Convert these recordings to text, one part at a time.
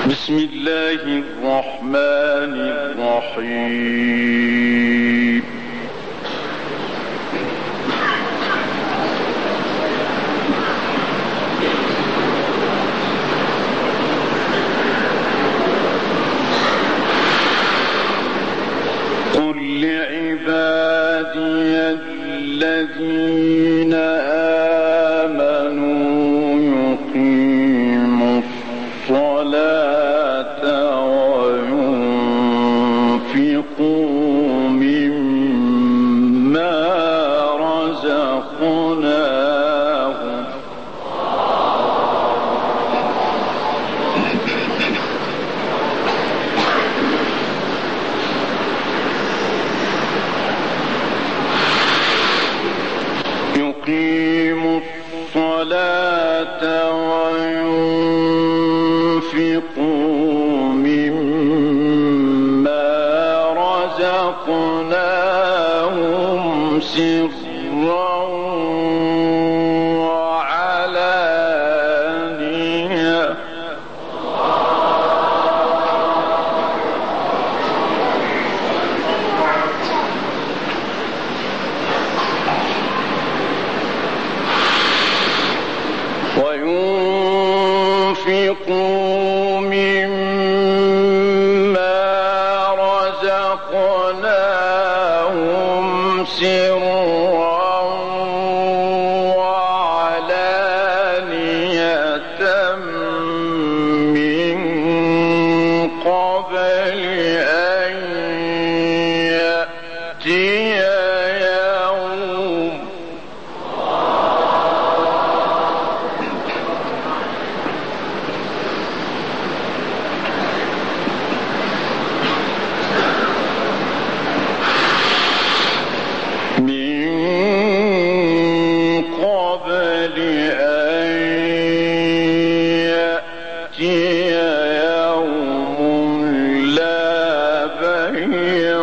بسم الله الرحمن الرحيم. قل لعبادي الذين آمنوا يقيموا الصلاة وينفقوا مما رزقناهم يقيموا الصلاة وينفقوا مما رزقناهم سرا وعلانية وينفقوا مما رزقناهم سرا وعلانية من قبل أن يأتي يوم لا بيع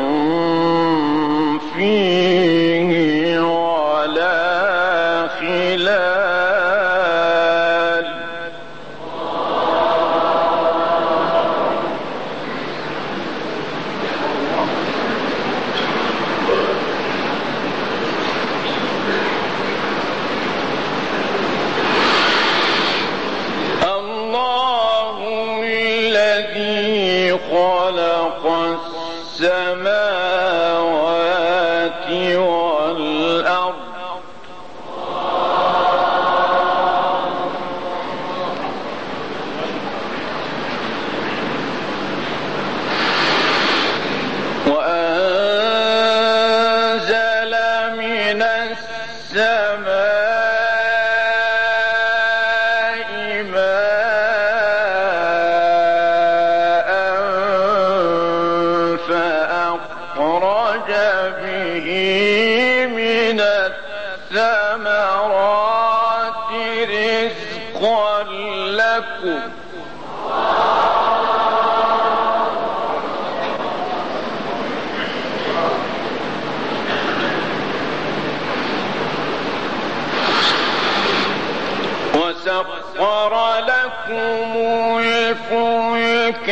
فيه ولا خلال الله الذي خلق السماوات والأرض وأنزل من السماء ماء فأخرج به من الثمرات رزقا لكم وسخر لكم الفلك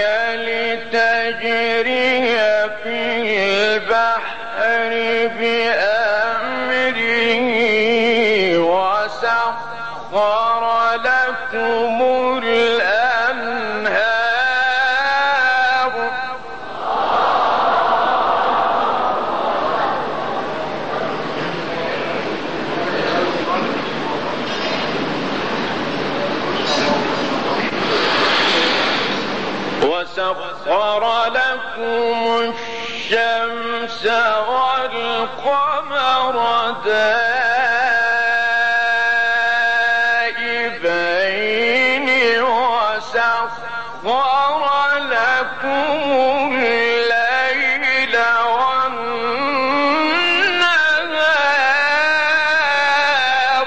لتجري في البحر بأمره وسخر لكم الأنهار وسخر لكم الشمس والقمر دائبين وسخر لكم الليل والنهار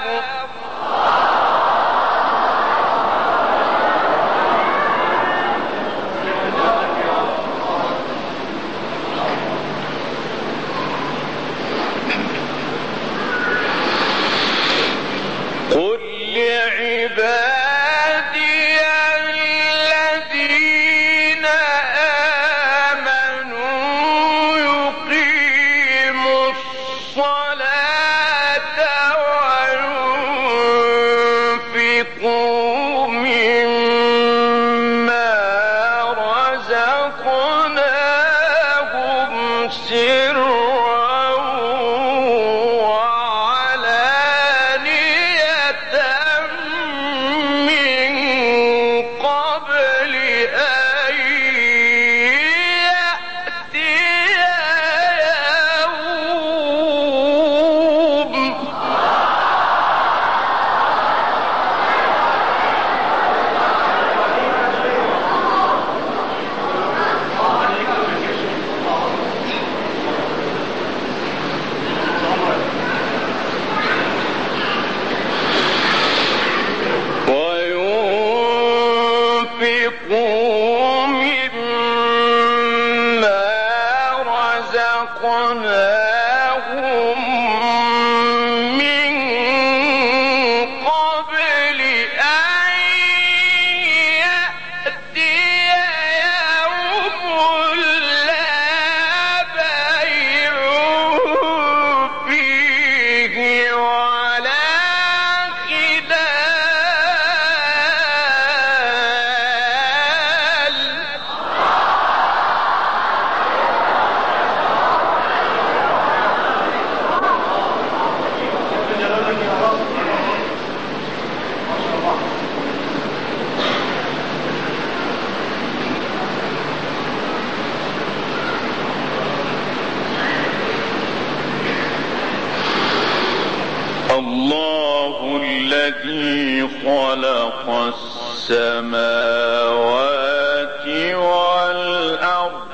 قل لعبادي الذين أن يأتي يوم وينفقوا مما رزقناهم من قبل أن يأتي يوم لا بيع فيه ولا خلال الله الذي خلق السماوات والأرض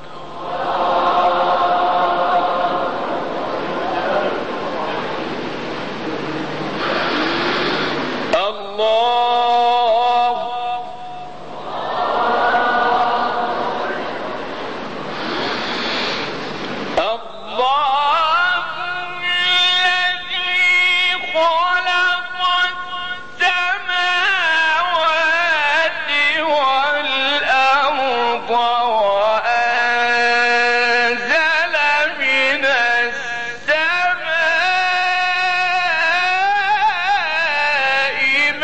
وأنزل من السماء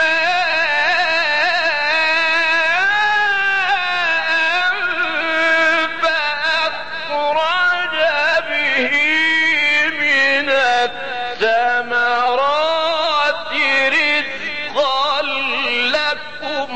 ماء فأخرج به من الثمرات رزقا لكم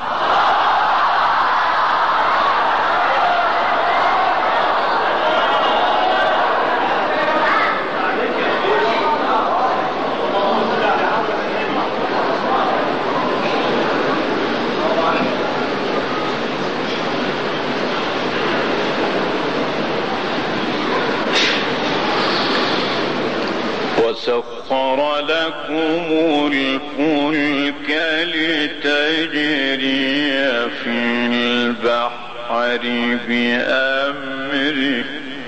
وسخر لكم الفلك لتجري في البحر بأمره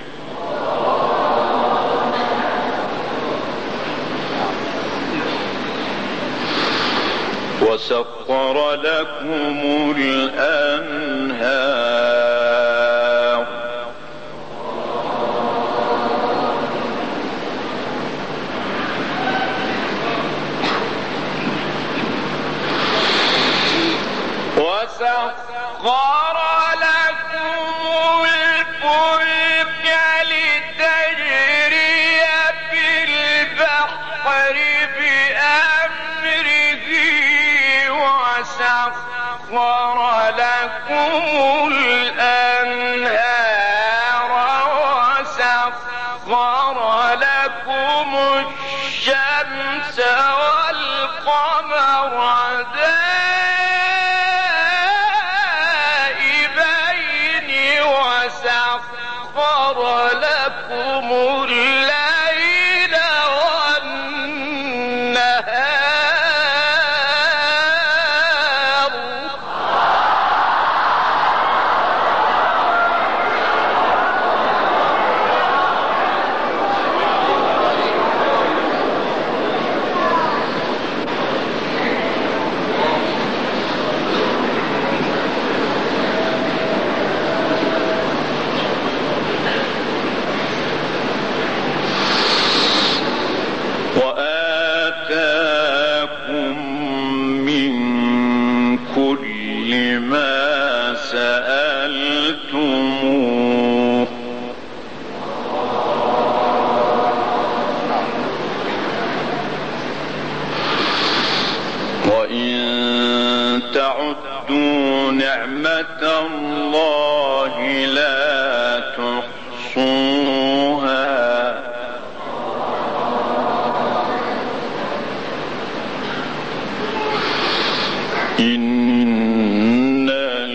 وسخر لكم الأنهار وسخر لكم الفلك لتجري في البحر بأمره وسخر لكم الأنهار وسخر لكم الشمس والقمر وسخر لكم الليل والنهار وآتاكم من كل ما سألتموه وإن تعدوا نعمة الله لا تحصوها إن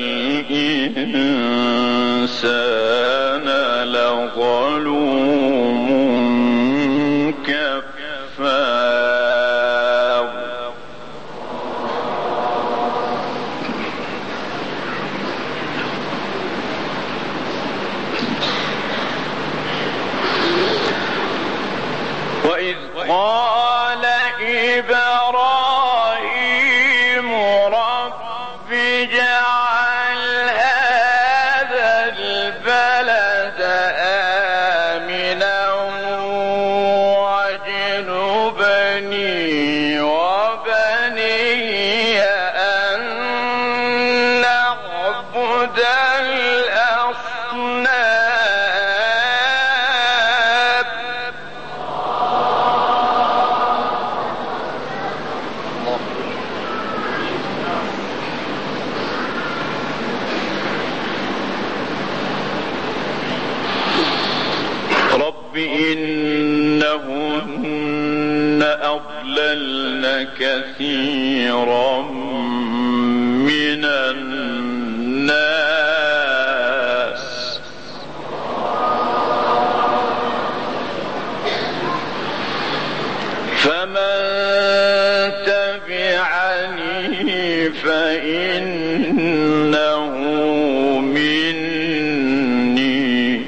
الإنسان لظلوم كفار وإذ قال إبراهيم رب اجعل هذا البلد آمنا واجنبني وبني أن نعبد الأصنام رب إنهن أضللن كثيرا من الناس فمن تبعني فإنه مني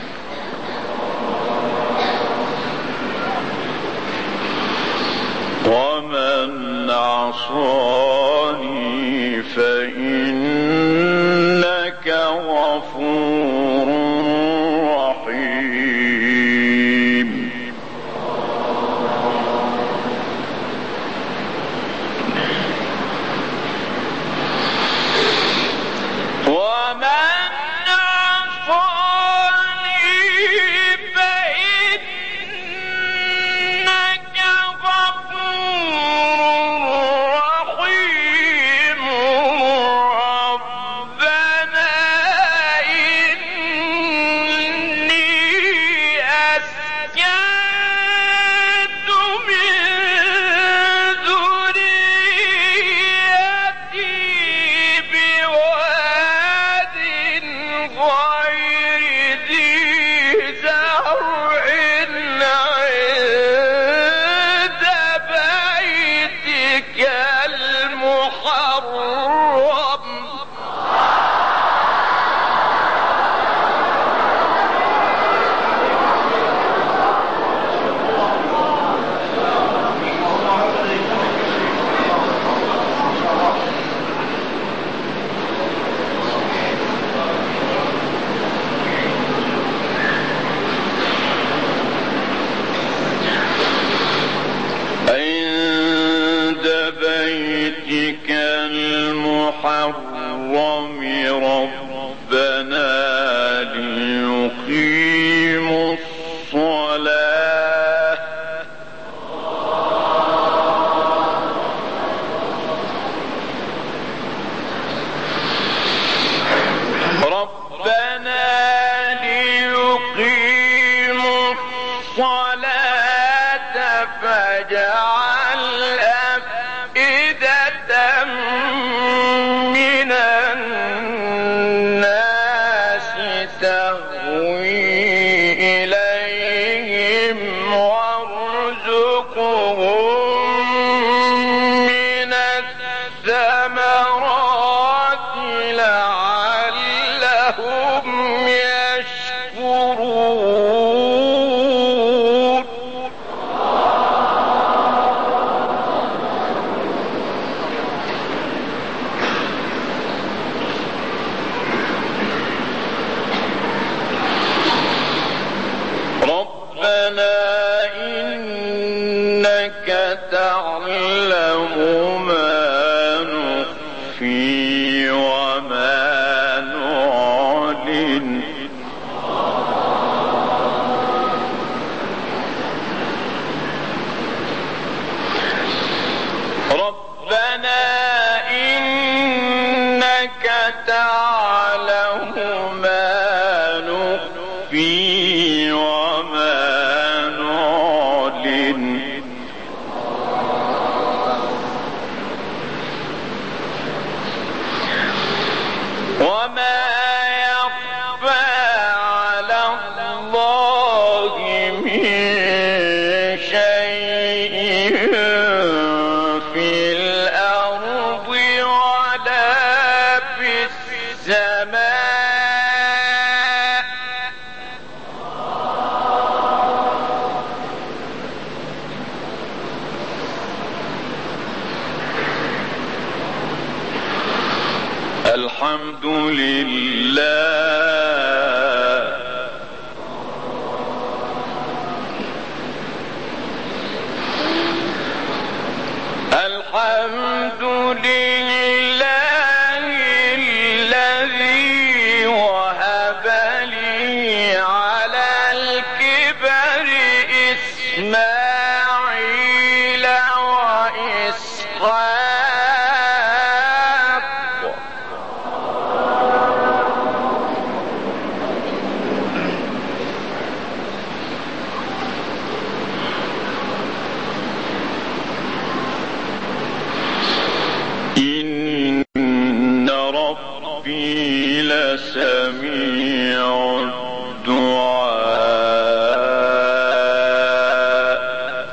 ومن عصاني فإنك غفور رحيم ومن عصاني فإنك غفور رحيم ربنا إني أسكنت من ذريتي بواد غير ذي زرع عند بيتك المحرم عند بيتك المحرم ربنا ليقيموا الصلاة ربنا ليقيموا الصلاة فاجعل أفئدة من الناس تهوي إليهم وارزقهم من الثمرات لعلهم يشكرون تعلم ما نخفي وما نعلن وما يخفى على الله من شيء في الأرض ولا في السماء الحمد لله الحمد لله الذي وهب لي على الكبر إسماعيل وإسحاق إن ربي لسميع الدعاء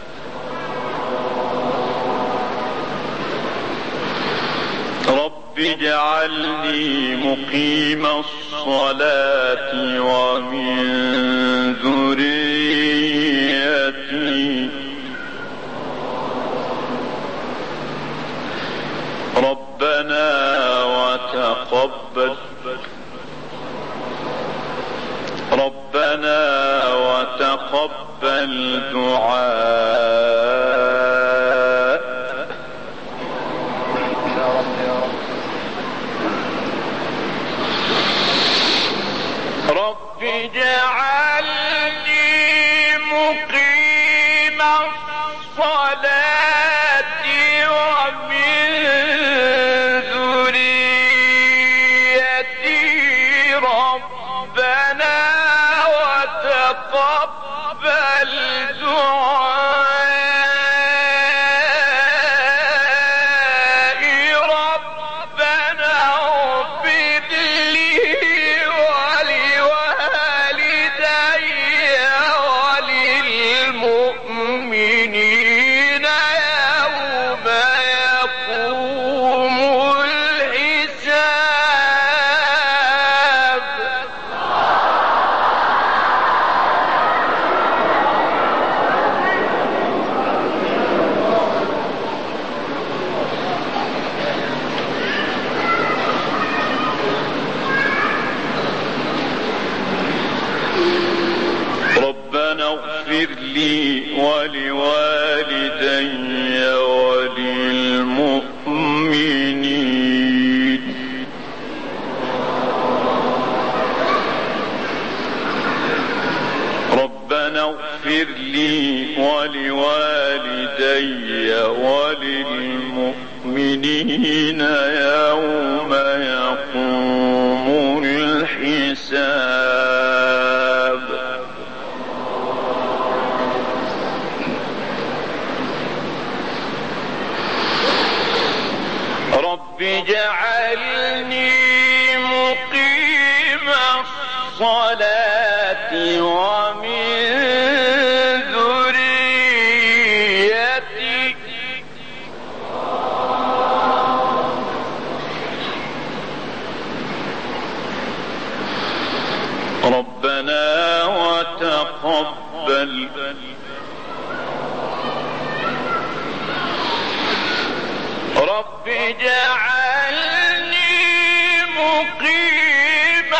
رب اجعلني مقيم الصلاة ومن ذريتي ربنا وتقبل دعاء رب اجعلني مقيم الصلاة ومن ذريتي ربنا وتقبل دعائي ربنا اغفر لي ولوالدي وللمؤمنين يوم يقوم الحساب ربنا اغفر لي ولوالدي وللمؤمنين ربنا اغفر لي ولوالدي وللمؤمنين يوم يقوم الحساب رب اجعلني مقيم الصلاة ومن ذريتي ربنا وتقبل رب اجعلني مقيم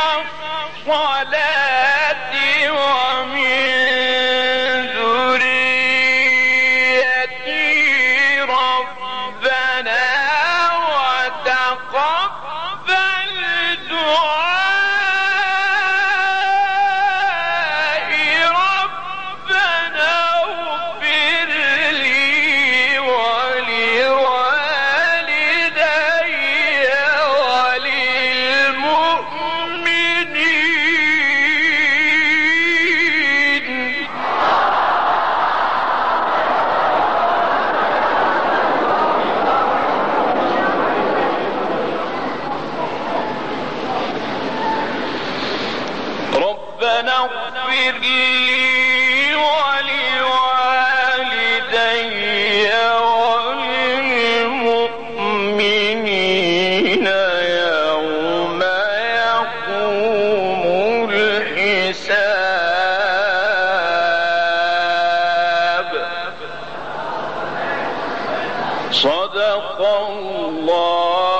الصلاة ومن ذريتي ربنا وتقبل دعائي ربنا اغفر لي ولوالدي وللمؤمنين ربنا اغفر لي ولوالدي وللمؤمنين يوم يقوم الحساب. صدق الله